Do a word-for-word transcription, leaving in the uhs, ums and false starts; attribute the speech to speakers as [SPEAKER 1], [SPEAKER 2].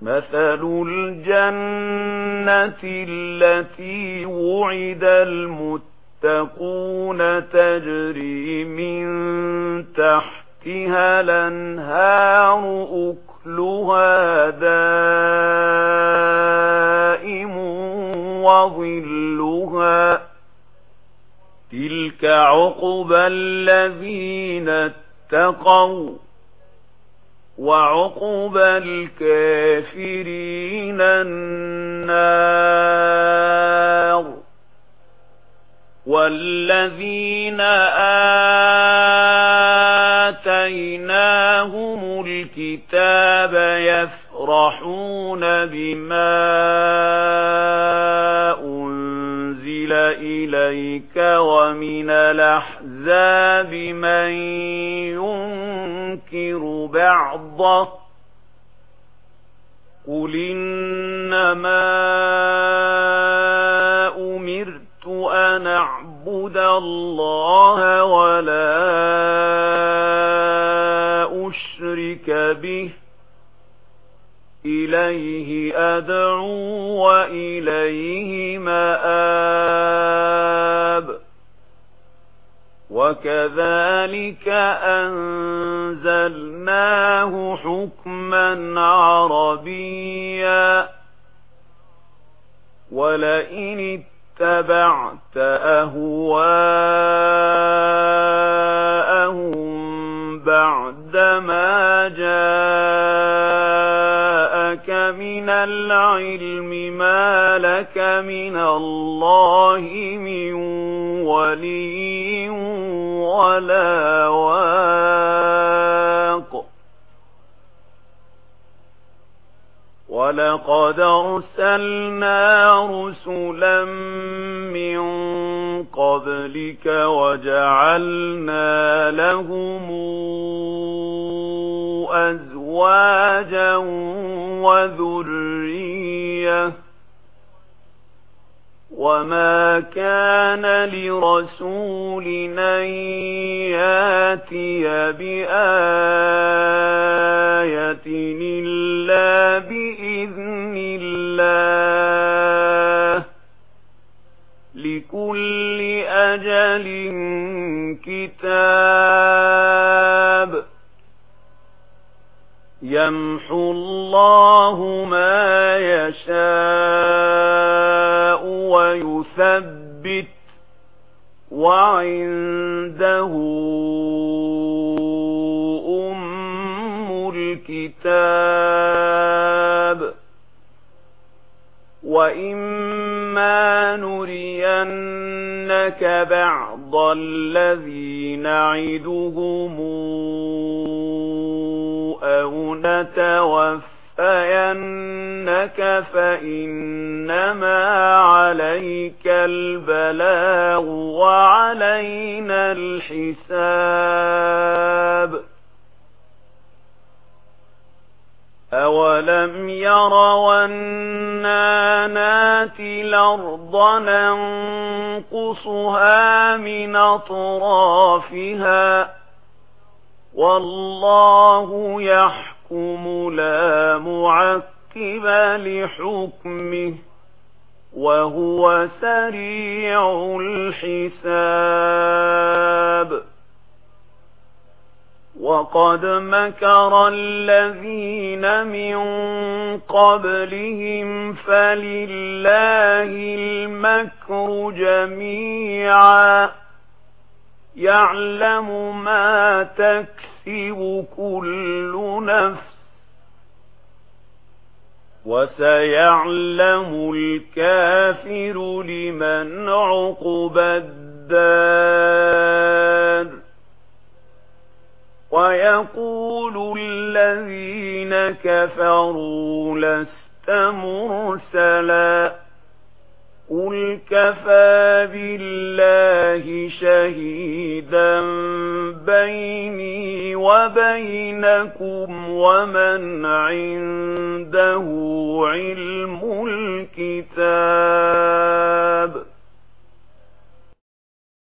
[SPEAKER 1] مثل الجنة التي وعد المتقون تجري من تحتها الأنهار أكلها دائم وظلها تلك عقبى الذين اتقوا وعقبى الكافرين النار والذين آتيناهم الكتاب يفرحون بما أنزل إليك ومن الأحزاب من ينكر بعضه قل إنما أمرت أن أعبد الله ولا أشرك به إليه أدعو وإليه مآب وكذلك أنزلناه حكما عربيا ولئن اتبعت أهواءهم بعدما جاءك من العلم ما لك من الله من ولي ولا واق ولقد أرسلنا رسلا من قبلك وجعلنا لهم أزواجا وذرية وما كان لرسول أن يأتي بآية إلا بإذن الله لكل أجل كتاب يمحو الله ما يشاء ويثبت وعنده أم الكتاب وإما نرينك بعض الذي نعدهم أو نتوفينك فإنما عليك البلاغ وعلينا الحساب أولم يروا أنا ناتي الأرض ننقصها من أطرافها والله يحكم لا معقب لحكمه وهو سريع الحساب وقد مكر الذين من قبلهم فلله المكر جميعا يعلم ما تكسب كل نفس وسيعلم الكافر لمن عقبى الدار ويقول الذين كفروا لست مرسلا قل كفى بالله شهيدا بيني وبينكم ومن عنده علم الكتاب